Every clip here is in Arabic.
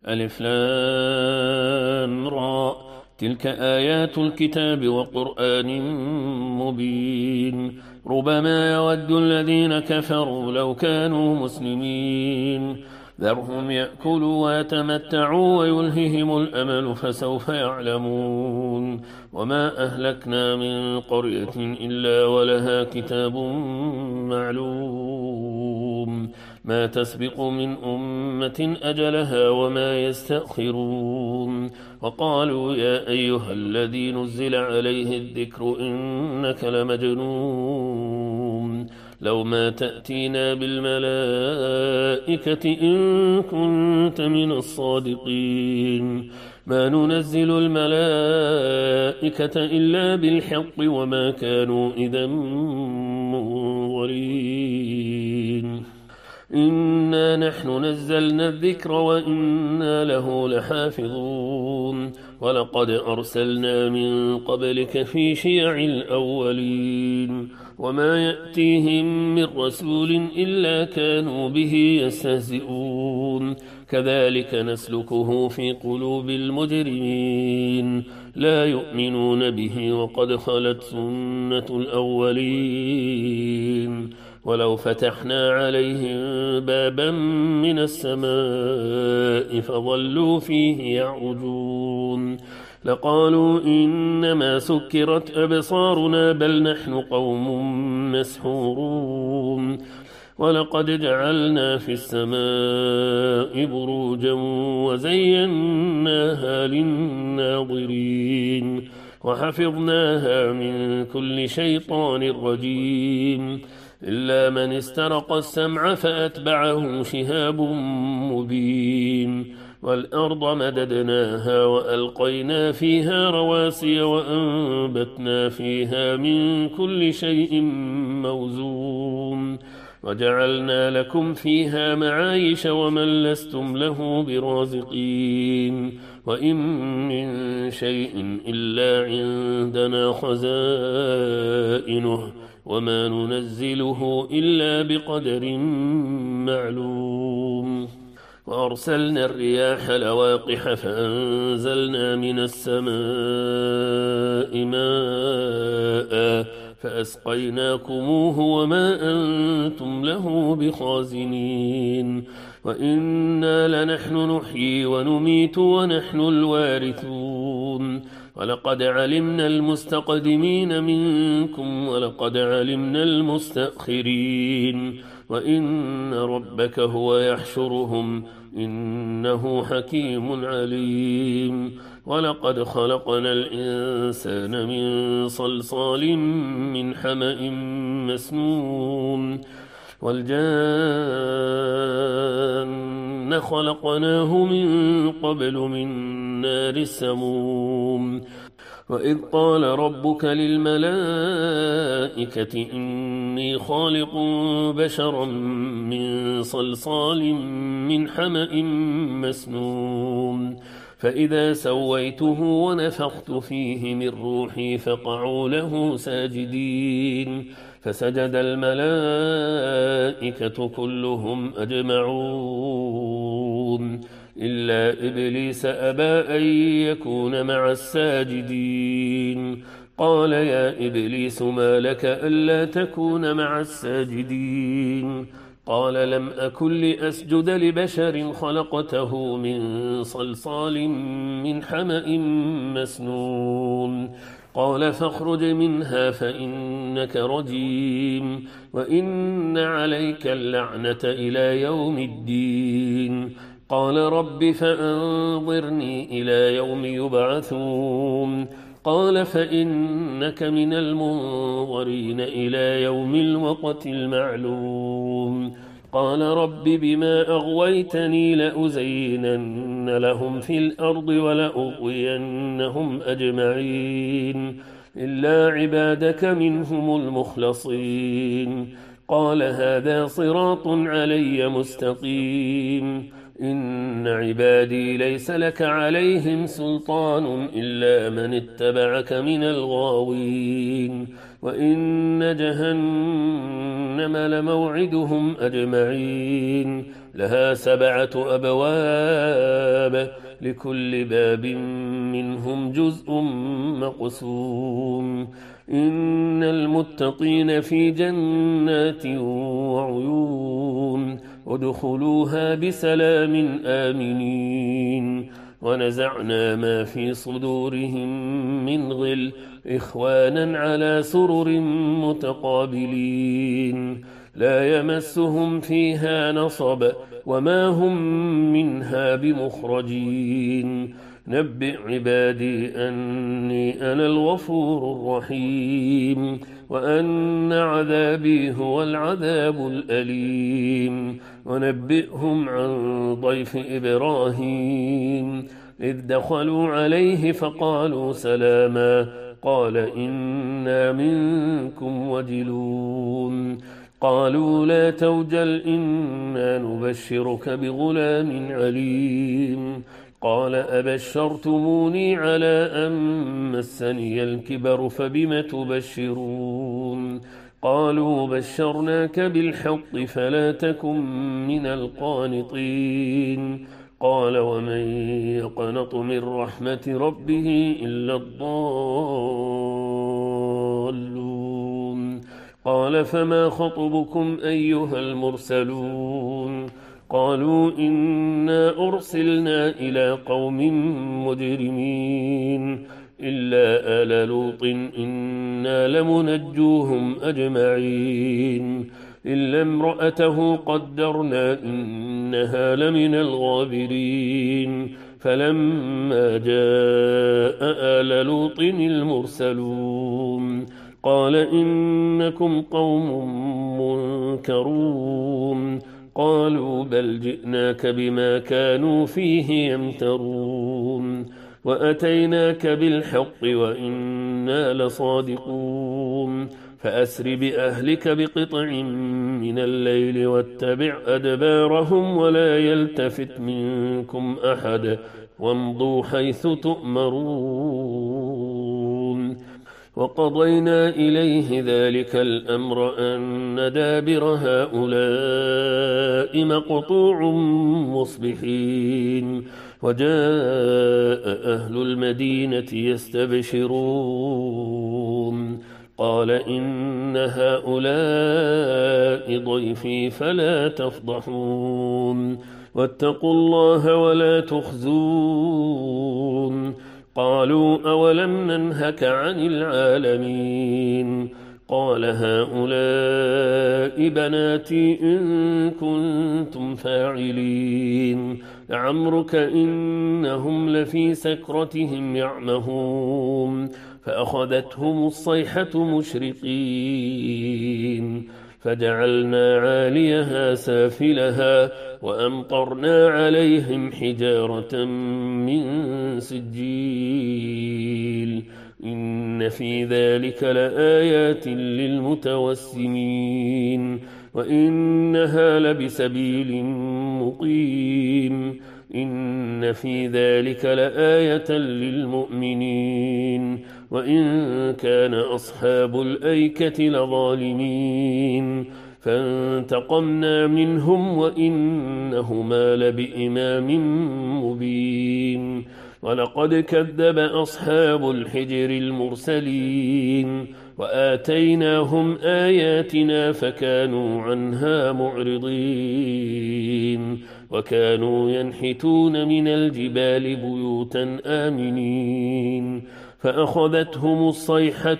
ألف لام را تلك آيات الكتاب وقرآن مبين ربما يود الذين كفروا لو كانوا مسلمين ذرهم يأكلوا ويتمتعوا ويلههم الأمل فسوف يعلمون وما أهلكنا من قرية إلا ولها كتاب معلوم ما تسبق من أمة أجلها وما يستأخرون وقالوا يا أيها الذي نزل عليه الذكر إنك لمجنون لو ما تأتينا بالملائكة إن كنت من الصادقين ما ننزل الملائكة إلا بالحق وما كانوا إذا منظرين إنا نحن نزلنا الذكر وإنا له لحافظون ولقد أرسلنا من قبلك في شيع الأولين وما يأتيهم من رسول إلا كانوا به يستهزئون كذلك نسلكه في قلوب المجرمين لا يؤمنون به وقد خلت سنة الأولين ولو فتحنا عليهم بابا من السماء فظلوا فيه يعرجون لقالوا إنما سكرت أبصارنا بل نحن قوم مسحورون ولقد جعلنا في السماء بروجا وزيناها للناظرين وحفظناها من كل شيطان رجيم إلا من استرق السمع فأتبعه شهاب مبين والأرض مددناها وألقينا فيها رواسي وأنبتنا فيها من كل شيء موزون وجعلنا لكم فيها معايش ومن لستم له برازقين وإن من شيء إلا عندنا خزائنه وما ننزله إلا بقدر معلوم وأرسلنا الرياح لواقح فأنزلنا من السماء ماء فأسقيناكموه وما أنتم له بخازنين وإنا لنحن نحيي ونميت ونحن الوارثون ولقد علمنا المستقدمين منكم ولقد علمنا المستأخرين وإن ربك هو يحشرهم إنه حكيم عليم ولقد خلقنا الإنسان من صلصال من حمأ مسنون والجان خلقناه من قبل من نار السموم وإذ قال ربك للملائكة إني خالق بشرا من صلصال من حمأ مسنون فإذا سويته ونفخت فيه من روحي فقعوا له ساجدين فسجد الملائكة كلهم أجمعون إلا إبليس أبى أن يكون مع الساجدين قال يا إبليس ما لك ألا تكون مع الساجدين قال لم أكن لأسجد لبشر خلقته من صلصال من حمأ مسنون قال فاخرج منها فإنك رجيم وإن عليك اللعنة إلى يوم الدين قال رب فأنظرني إلى يوم يبعثون قال فإنك من المنظرين إلى يوم الوقت المعلوم قال رب بما أغويتني لأزينن لهم في الأرض ولأغوينهم أجمعين إلا عبادك منهم المخلصين قال هذا صراط علي مستقيم إن عبادي ليس لك عليهم سلطان إلا من اتبعك من الغاوين وإن جهنم لموعدهم أجمعين لها 7 أبواب لكل باب منهم جزء مقسوم إن المتقين في جنات وعيون ادخلوها بسلام آمنين ونزعنا ما في صدورهم من غل إخوانا على سرر متقابلين لا يمسهم فيها نصب وما هم منها بمخرجين نبئ عبادي أني أنا الغفور الرحيم وأن عذابي هو العذاب الأليم ونبئهم عن ضيف إبراهيم إذ دخلوا عليه فقالوا سلاما قال إنا منكم وجلون قالوا لا توجل إنا نبشرك بغلام عليم قال أبشرتموني على أن مسني الكبر فبم تبشرون قالوا بشرناك بالحق فلا تكن من القانطين قال ومن يقنط من رحمة ربه إلا الضالون قال فما خطبكم أيها المرسلون قالوا إنا أرسلنا إلى قوم مجرمين إلا آل لوط إنا لمنجوهم أجمعين إلا امرأته قدرنا إنها لمن الغابرين فلما جاء آل لوط المرسلون قال إنكم قوم منكرون قالوا بل جئناك بما كانوا فيه يمترون وأتيناك بالحق وإنا لصادقون فأسر بأهلك بقطع من الليل واتبع أدبارهم ولا يلتفت منكم أحد وامضوا حيث تؤمرون وقضينا إليه ذلك الأمر أن دابر هؤلاء مقطوع مصبحين وجاء أهل المدينة يستبشرون قال إن هؤلاء ضيفي فلا تفضحون واتقوا الله ولا تخزون قالوا أولم ننهك عن العالمين قال هؤلاء بناتي إن كنتم فاعلين لعمرك إنهم لفي سكرتهم يعمهون فأخذتهم الصيحة مشرقين فجعلنا عاليها سافلها وأمطرنا عليهم حجارة من سجيل إن في ذلك لآيات للمتوسمين وإنها لبسبيل مقيم إن في ذلك لآية للمؤمنين وإن كان أصحاب الأيكة لظالمين فانتقمنا منهم وإنهما لبإمام مبين ولقد كذب أصحاب الحجر المرسلين وآتيناهم آياتنا فكانوا عنها معرضين وكانوا ينحتون من الجبال بيوتا آمنين فأخذتهم الصيحة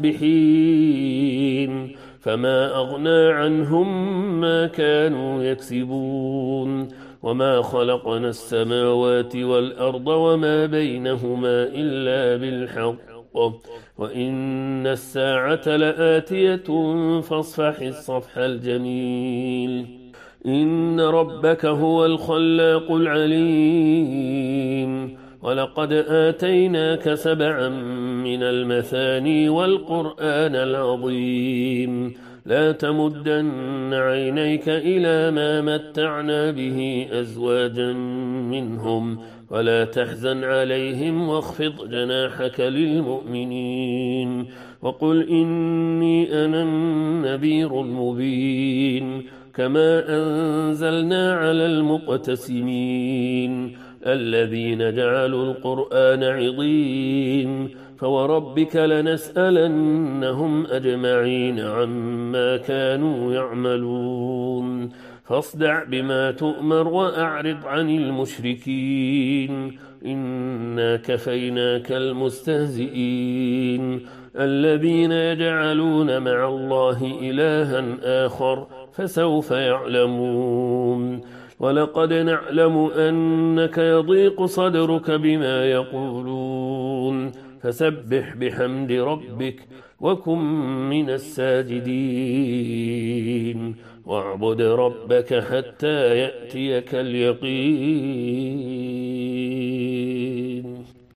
مصبحين فما أغنى عنهم ما كانوا يكسبون وما خلقنا السماوات والأرض وما بينهما إلا بالحق وإن الساعة لآتية فاصفح الصفح الجميل إن ربك هو الخلاق العليم ولقد آتيناك 7 من المثاني والقرآن العظيم لا تمدن عينيك إلى ما متعنا به أزواجا منهم ولا تحزن عليهم واخفض جناحك للمؤمنين وقل إني أنا النذير المبين كما أنزلنا على المقتسمين الذين جعلوا القرآن عضين فوربك لنسألنهم أجمعين عما كانوا يعملون فاصدع بما تؤمر وأعرض عن المشركين إنا كفيناك المستهزئين الذين يجعلون مع الله إلها آخر فسوف يعلمون ولقد نعلم أنك يضيق صدرك بما يقولون فسبح بحمد ربك وكن من الساجدين واعبد ربك حتى يأتيك اليقين.